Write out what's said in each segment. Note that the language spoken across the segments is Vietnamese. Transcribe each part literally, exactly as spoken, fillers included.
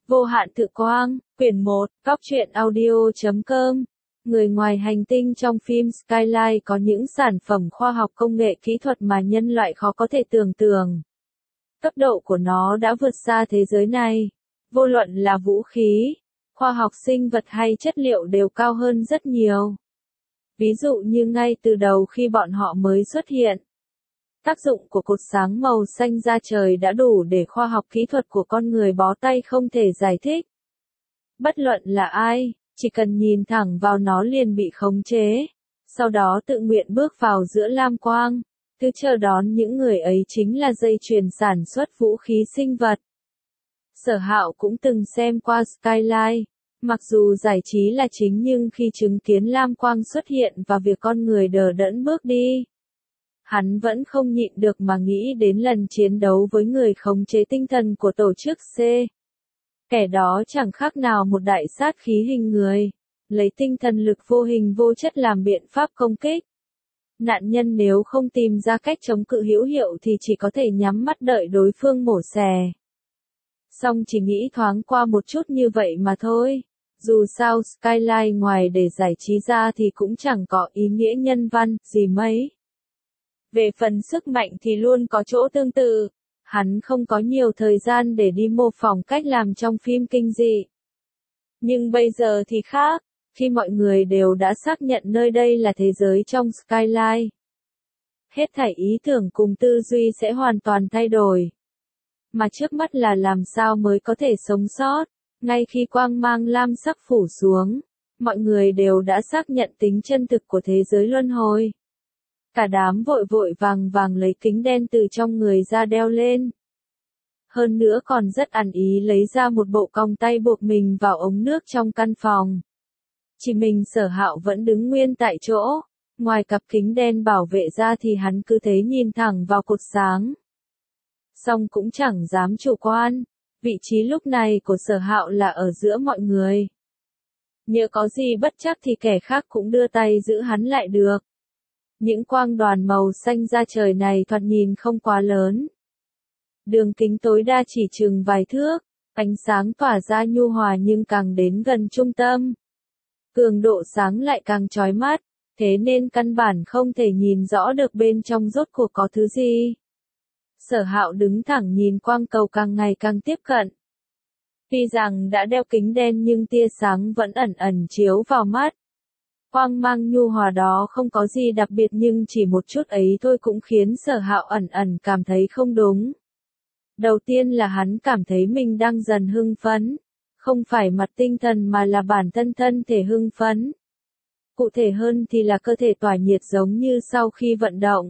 Vô hạn thực quang, quyển một, góc truyện audio chấm com. Người ngoài hành tinh trong phim Skyline có những sản phẩm khoa học công nghệ kỹ thuật mà nhân loại khó có thể tưởng tượng. Cấp độ của nó đã vượt xa thế giới này. Vô luận là vũ khí, khoa học sinh vật hay chất liệu đều cao hơn rất nhiều. Ví dụ như ngay từ đầu khi bọn họ mới xuất hiện, tác dụng của cột sáng màu xanh da trời đã đủ để khoa học kỹ thuật của con người bó tay không thể giải thích. Bất luận là ai, chỉ cần nhìn thẳng vào nó liền bị khống chế, sau đó tự nguyện bước vào giữa lam quang. Thứ chờ đón những người ấy chính là dây chuyền sản xuất vũ khí sinh vật. Sở Hạo cũng từng xem qua Skyline. Mặc dù giải trí là chính nhưng khi chứng kiến lam quang xuất hiện và việc con người đờ đẫn bước đi, hắn vẫn không nhịn được mà nghĩ đến lần chiến đấu với người khống chế tinh thần của tổ chức C. Kẻ đó chẳng khác nào một đại sát khí hình người, lấy tinh thần lực vô hình vô chất làm biện pháp công kích. Nạn nhân nếu không tìm ra cách chống cự hữu hiệu thì chỉ có thể nhắm mắt đợi đối phương mổ xẻ. Song chỉ nghĩ thoáng qua một chút như vậy mà thôi. Dù sao Skyline ngoài để giải trí ra thì cũng chẳng có ý nghĩa nhân văn gì mấy. Về phần sức mạnh thì luôn có chỗ tương tự. Hắn không có nhiều thời gian để đi mô phỏng cách làm trong phim kinh dị. Nhưng bây giờ thì khác, khi mọi người đều đã xác nhận nơi đây là thế giới trong Skyline. Hết thảy ý tưởng cùng tư duy sẽ hoàn toàn thay đổi. Mà trước mắt là làm sao mới có thể sống sót. Ngay khi quang mang lam sắc phủ xuống, mọi người đều đã xác nhận tính chân thực của thế giới luân hồi. Cả đám vội vội vàng vàng lấy kính đen từ trong người ra đeo lên. Hơn nữa còn rất ăn ý lấy ra một bộ còng tay buộc mình vào ống nước trong căn phòng. Chỉ mình Sở Hạo vẫn đứng nguyên tại chỗ, ngoài cặp kính đen bảo vệ ra thì hắn cứ thế nhìn thẳng vào cột sáng. Song cũng chẳng dám chủ quan, vị trí lúc này của Sở Hạo là ở giữa mọi người. Nhỡ có gì bất chắc thì kẻ khác cũng đưa tay giữ hắn lại được. Những quang đoàn màu xanh da trời này thoạt nhìn không quá lớn. Đường kính tối đa chỉ chừng vài thước, ánh sáng tỏa ra nhu hòa nhưng càng đến gần trung tâm, cường độ sáng lại càng chói mắt, thế nên căn bản không thể nhìn rõ được bên trong rốt cuộc có thứ gì. Sở Hạo đứng thẳng nhìn quang cầu càng ngày càng tiếp cận. Tuy rằng đã đeo kính đen nhưng tia sáng vẫn ẩn ẩn chiếu vào mắt. Quang mang nhu hòa đó không có gì đặc biệt nhưng chỉ một chút ấy thôi cũng khiến Sở Hạo ẩn ẩn cảm thấy không đúng. Đầu tiên là hắn cảm thấy mình đang dần hưng phấn, không phải mặt tinh thần mà là bản thân thân thể hưng phấn. Cụ thể hơn thì là cơ thể tỏa nhiệt giống như sau khi vận động.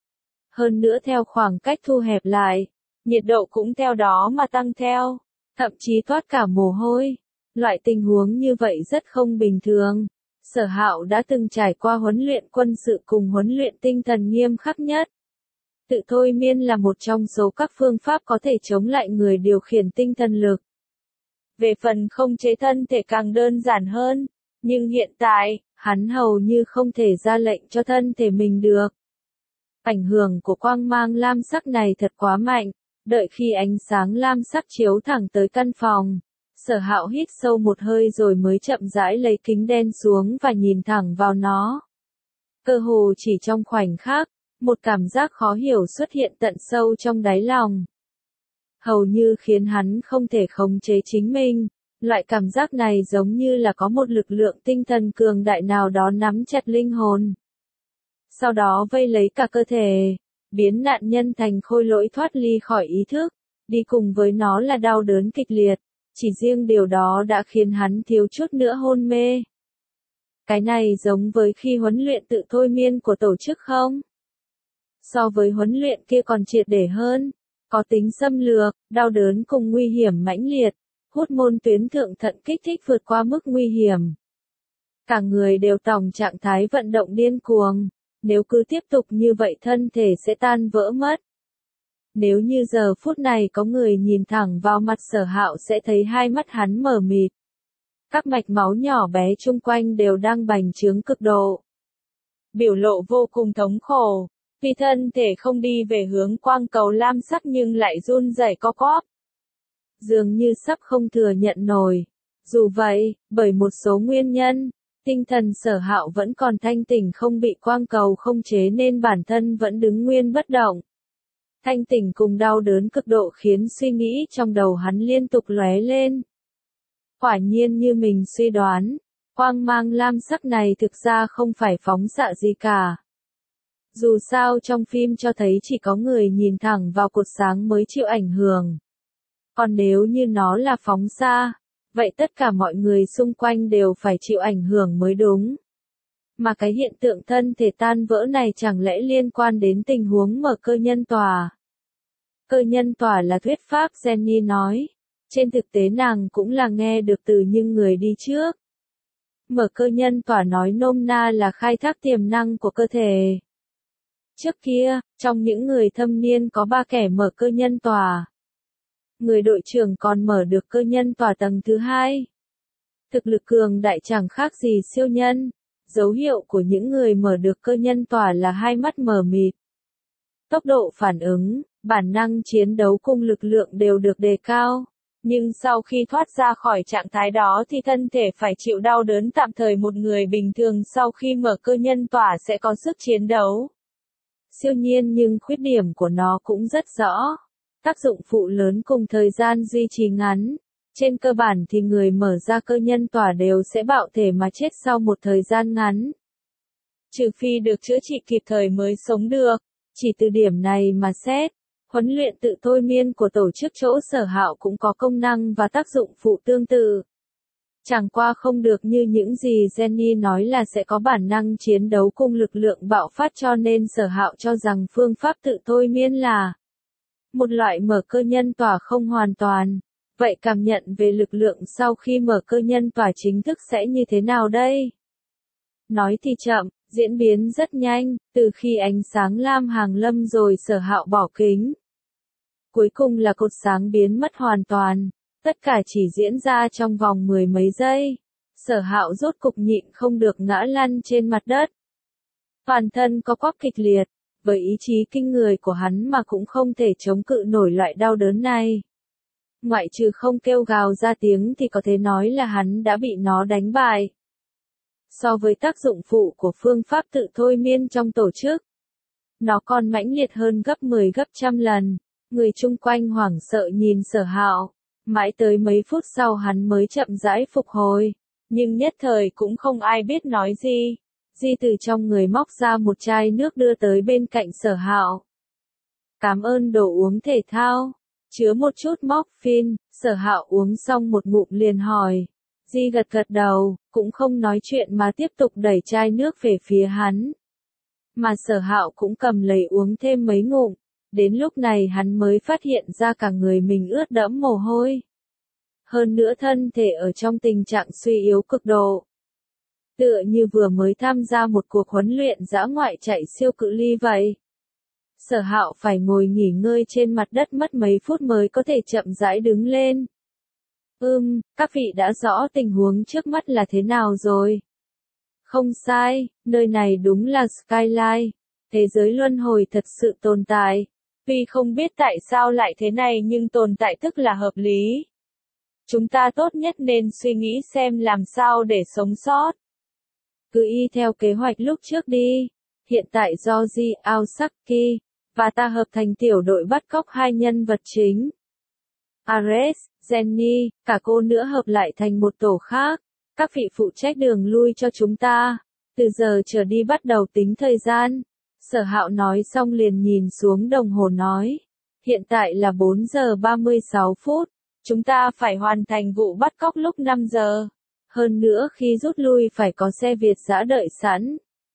Hơn nữa theo khoảng cách thu hẹp lại, nhiệt độ cũng theo đó mà tăng theo, thậm chí toát cả mồ hôi. Loại tình huống như vậy rất không bình thường. Sở Hạo đã từng trải qua huấn luyện quân sự cùng huấn luyện tinh thần nghiêm khắc nhất. Tự thôi miên là một trong số các phương pháp có thể chống lại người điều khiển tinh thần lực. Về phần khống chế thân thể càng đơn giản hơn, nhưng hiện tại, hắn hầu như không thể ra lệnh cho thân thể mình được. Ảnh hưởng của quang mang lam sắc này thật quá mạnh, đợi khi ánh sáng lam sắc chiếu thẳng tới căn phòng. Sở Hạo hít sâu một hơi rồi mới chậm rãi lấy kính đen xuống và nhìn thẳng vào nó. Cơ hồ chỉ trong khoảnh khắc, một cảm giác khó hiểu xuất hiện tận sâu trong đáy lòng. Hầu như khiến hắn không thể khống chế chính mình, loại cảm giác này giống như là có một lực lượng tinh thần cường đại nào đó nắm chặt linh hồn. Sau đó vây lấy cả cơ thể, biến nạn nhân thành khôi lỗi thoát ly khỏi ý thức, đi cùng với nó là đau đớn kịch liệt. Chỉ riêng điều đó đã khiến hắn thiếu chút nữa hôn mê. Cái này giống với khi huấn luyện tự thôi miên của tổ chức không? So với huấn luyện kia còn triệt để hơn, có tính xâm lược, đau đớn cùng nguy hiểm mãnh liệt, hút môn tuyến thượng thận kích thích vượt qua mức nguy hiểm. Cả người đều tòng trạng thái vận động điên cuồng, nếu cứ tiếp tục như vậy thân thể sẽ tan vỡ mất. Nếu như giờ phút này có người nhìn thẳng vào mặt Sở Hạo sẽ thấy hai mắt hắn mờ mịt. Các mạch máu nhỏ bé chung quanh đều đang bành trướng cực độ. Biểu lộ vô cùng thống khổ, vì thân thể không đi về hướng quang cầu lam sắc nhưng lại run rẩy co quắp. dường như sắp không thừa nhận nổi. Dù vậy, bởi một số nguyên nhân, tinh thần Sở Hạo vẫn còn thanh tỉnh không bị quang cầu không chế nên bản thân vẫn đứng nguyên bất động. Thanh tỉnh cùng đau đớn cực độ khiến suy nghĩ trong đầu hắn liên tục lóe lên. Quả nhiên như mình suy đoán, quang mang lam sắc này thực ra không phải phóng xạ gì cả. Dù sao trong phim cho thấy chỉ có người nhìn thẳng vào cột sáng mới chịu ảnh hưởng. Còn nếu như nó là phóng xa, vậy tất cả mọi người xung quanh đều phải chịu ảnh hưởng mới đúng. Mà cái hiện tượng thân thể tan vỡ này chẳng lẽ liên quan đến tình huống mở cơ nhân tòa? Cơ nhân tòa là thuyết pháp Jenny nói. Trên thực tế nàng cũng là nghe được từ những người đi trước. Mở cơ nhân tòa nói nôm na là khai thác tiềm năng của cơ thể. Trước kia, trong những người thâm niên có ba kẻ mở cơ nhân tòa. Người đội trưởng còn mở được cơ nhân tòa tầng thứ hai. Thực lực cường đại chẳng khác gì siêu nhân. Dấu hiệu của những người mở được cơ nhân tòa là hai mắt mờ mịt. Tốc độ phản ứng, bản năng chiến đấu cùng lực lượng đều được đề cao. Nhưng sau khi thoát ra khỏi trạng thái đó thì thân thể phải chịu đau đớn tạm thời. Một người bình thường sau khi mở cơ nhân tỏa sẽ có sức chiến đấu siêu nhiên, nhưng khuyết điểm của nó cũng rất rõ. Tác dụng phụ lớn cùng thời gian duy trì ngắn. Trên cơ bản thì người mở ra cơ nhân tỏa đều sẽ bạo thể mà chết sau một thời gian ngắn. Trừ phi được chữa trị kịp thời mới sống được. Chỉ từ điểm này mà xét, huấn luyện tự thôi miên của tổ chức chỗ Sở Hạo cũng có công năng và tác dụng phụ tương tự. Chẳng qua không được như những gì Jenny nói là sẽ có bản năng chiến đấu cùng lực lượng bạo phát, cho nên Sở Hạo cho rằng phương pháp tự thôi miên là một loại mở cơ nhân tỏa không hoàn toàn. Vậy cảm nhận về lực lượng sau khi mở cơ nhân tỏa chính thức sẽ như thế nào đây? Nói thì chậm, diễn biến rất nhanh, từ khi ánh sáng lam hàng lâm rồi Sở Hạo bỏ kính. Cuối cùng là cột sáng biến mất hoàn toàn, tất cả chỉ diễn ra trong vòng mười mấy giây. Sở Hạo rốt cục nhịn không được ngã lăn trên mặt đất. Toàn thân có quắp kịch liệt, với ý chí kinh người của hắn mà cũng không thể chống cự nổi loại đau đớn này. Ngoại trừ không kêu gào ra tiếng thì có thể nói là hắn đã bị nó đánh bại. So với tác dụng phụ của phương pháp tự thôi miên trong tổ chức, nó còn mãnh liệt hơn gấp mười gấp trăm lần. Người chung quanh hoảng sợ nhìn Sở Hạo, mãi tới mấy phút sau hắn mới chậm rãi phục hồi, nhưng nhất thời cũng không ai biết nói gì. Di từ trong người móc ra một chai nước đưa tới bên cạnh Sở Hạo. Cảm ơn đồ uống thể thao, chứa một chút morphine. Sở Hạo uống xong một ngụm liền hỏi. Di gật gật đầu, cũng không nói chuyện mà tiếp tục đẩy chai nước về phía hắn. Mà Sở Hạo cũng cầm lấy uống thêm mấy ngụm. Đến lúc này hắn mới phát hiện ra cả người mình ướt đẫm mồ hôi. Hơn nữa thân thể ở trong tình trạng suy yếu cực độ. Tựa như vừa mới tham gia một cuộc huấn luyện dã ngoại chạy siêu cự ly vậy. Sở Hạo phải ngồi nghỉ ngơi trên mặt đất mất mấy phút mới có thể chậm rãi đứng lên. Ừm, các vị đã rõ tình huống trước mắt là thế nào rồi? Không sai, nơi này đúng là Skyline. Thế giới luân hồi thật sự tồn tại. Tuy không biết tại sao lại thế này nhưng tồn tại tức là hợp lý. Chúng ta tốt nhất nên suy nghĩ xem làm sao để sống sót. Cứ y theo kế hoạch lúc trước đi. Hiện tại do Ji Aosaki và ta hợp thành tiểu đội bắt cóc hai nhân vật chính. Ares, Jenny, cả cô nữa hợp lại thành một tổ khác. Các vị phụ trách đường lui cho chúng ta. Từ giờ trở đi bắt đầu tính thời gian. Sở Hạo nói xong liền nhìn xuống đồng hồ nói. Hiện tại là bốn giờ ba mươi sáu phút. Chúng ta phải hoàn thành vụ bắt cóc lúc năm giờ. Hơn nữa khi rút lui phải có xe Việt dã đợi sẵn.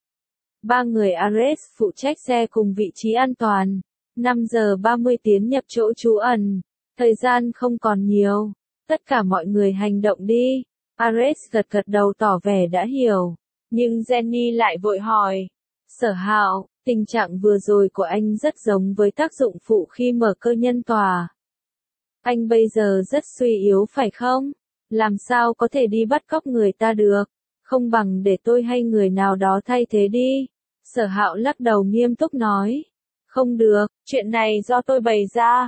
Ba người Ares phụ trách xe cùng vị trí an toàn. năm giờ ba mươi tiến nhập chỗ trú ẩn. Thời gian không còn nhiều. Tất cả mọi người hành động đi. Ares gật gật đầu tỏ vẻ đã hiểu. Nhưng Jenny lại vội hỏi. Sở Hạo, tình trạng vừa rồi của anh rất giống với tác dụng phụ khi mở cơ nhân tòa. Anh bây giờ rất suy yếu phải không? Làm sao có thể đi bắt cóc người ta được? Không bằng để tôi hay người nào đó thay thế đi. Sở Hạo lắc đầu nghiêm túc nói. Không được, chuyện này do tôi bày ra.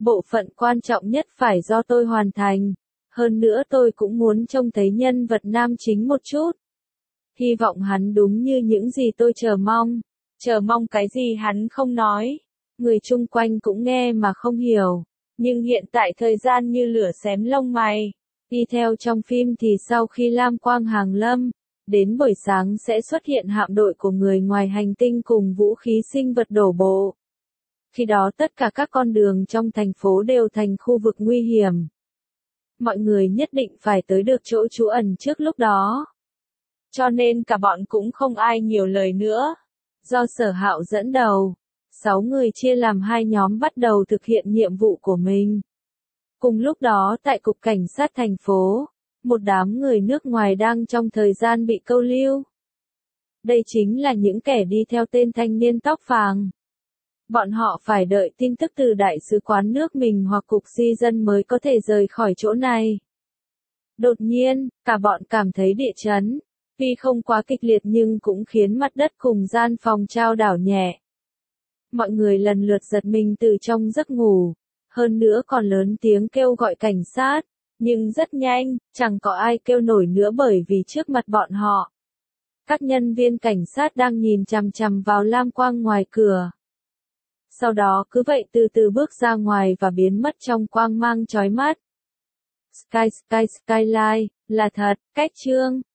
Bộ phận quan trọng nhất phải do tôi hoàn thành. Hơn nữa tôi cũng muốn trông thấy nhân vật nam chính một chút. Hy vọng hắn đúng như những gì tôi chờ mong. Chờ mong cái gì hắn không nói. Người chung quanh cũng nghe mà không hiểu. Nhưng hiện tại thời gian như lửa xém lông mày. Đi theo trong phim thì sau khi Lam Quang hàng lâm, đến buổi sáng sẽ xuất hiện hạm đội của người ngoài hành tinh cùng vũ khí sinh vật đổ bộ. Khi đó tất cả các con đường trong thành phố đều thành khu vực nguy hiểm. Mọi người nhất định phải tới được chỗ trú ẩn trước lúc đó. Cho nên cả bọn cũng không ai nhiều lời nữa. Do Sở Hạo dẫn đầu, sáu người chia làm hai nhóm bắt đầu thực hiện nhiệm vụ của mình. Cùng lúc đó tại Cục Cảnh sát thành phố, một đám người nước ngoài đang trong thời gian bị câu lưu. Đây chính là những kẻ đi theo tên thanh niên tóc vàng. Bọn họ phải đợi tin tức từ đại sứ quán nước mình hoặc cục di dân mới có thể rời khỏi chỗ này. Đột nhiên, cả bọn cảm thấy địa chấn. Tuy không quá kịch liệt nhưng cũng khiến mặt đất cùng gian phòng trao đảo nhẹ. Mọi người lần lượt giật mình từ trong giấc ngủ. Hơn nữa còn lớn tiếng kêu gọi cảnh sát. Nhưng rất nhanh, chẳng có ai kêu nổi nữa bởi vì trước mặt bọn họ. Các nhân viên cảnh sát đang nhìn chằm chằm vào lam quang ngoài cửa. Sau đó cứ vậy từ từ bước ra ngoài và biến mất trong quang mang chói mắt. Sky Sky Skyline, là thật, cách chương.